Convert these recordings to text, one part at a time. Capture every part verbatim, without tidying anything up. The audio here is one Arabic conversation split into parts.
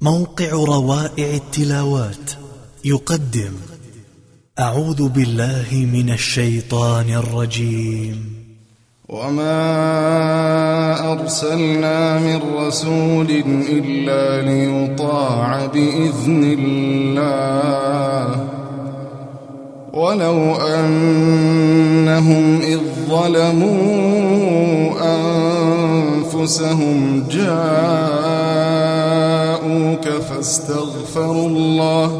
موقع روائع التلاوات يقدم أعوذ بالله من الشيطان الرجيم. وما أرسلنا من رسول إلا ليطاع بإذن الله ولو أنهم إذ ظلموا أنفسهم جاءوك فاستغفروا الله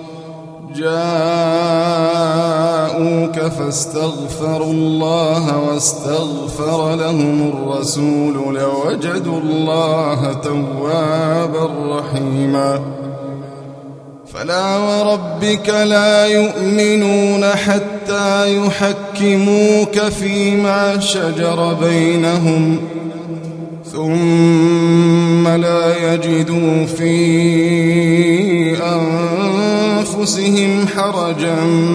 جاءوك فاستغفروا الله واستغفر لهم الرسول لوجدوا الله توابا رحيما. فلا وربك لا يؤمنون حتى يحكموك فيما شجر بينهم ثم لا يجدوا في أنفسهم حرجا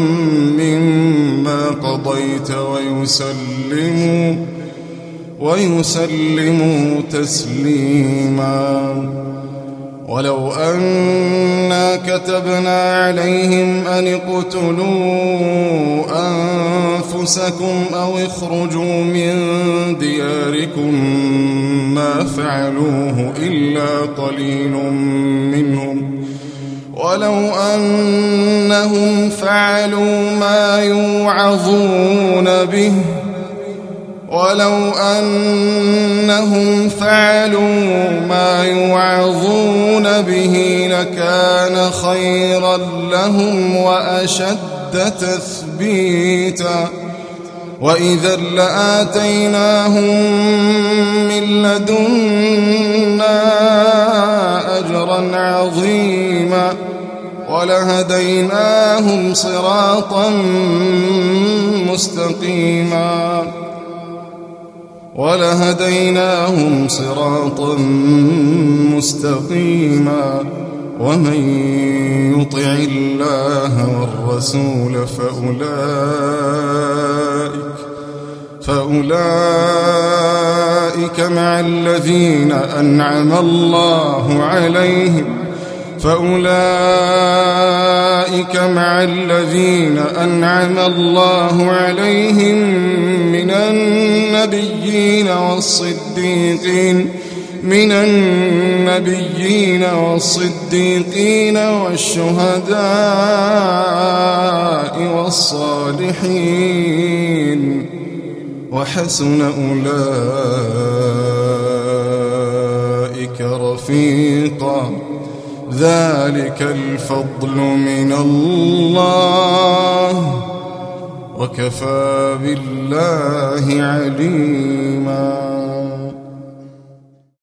مما قضيت ويسلموا ويسلموا تسليما. ولو أنا كتبنا عليهم أن اقتلوا أنفسكم أو اخرجوا من دياركم ما فعلوه إلا قليل منهم ولو أنهم فعلوا ما يوعظون به ولو أنهم فعلوا ما يوعظون به لكان خيرا لهم وأشد تثبيتا وإذا لآتيناهم من لدنا أجرا عظيما ولهديناهم صراطا مستقيما ولهديناهم صراطا مستقيما. ومن يطع الله والرسول فأولئك فأولئك مع الذين أنعم الله عليهم فأولئك مع الذين أنعم الله عليهم من النبيين والصديقين من النبيين والصديقين والشهداء والصالحين وحسن أولئك رفيقا. ذلك الفضل من الله وكفى بالله عليما.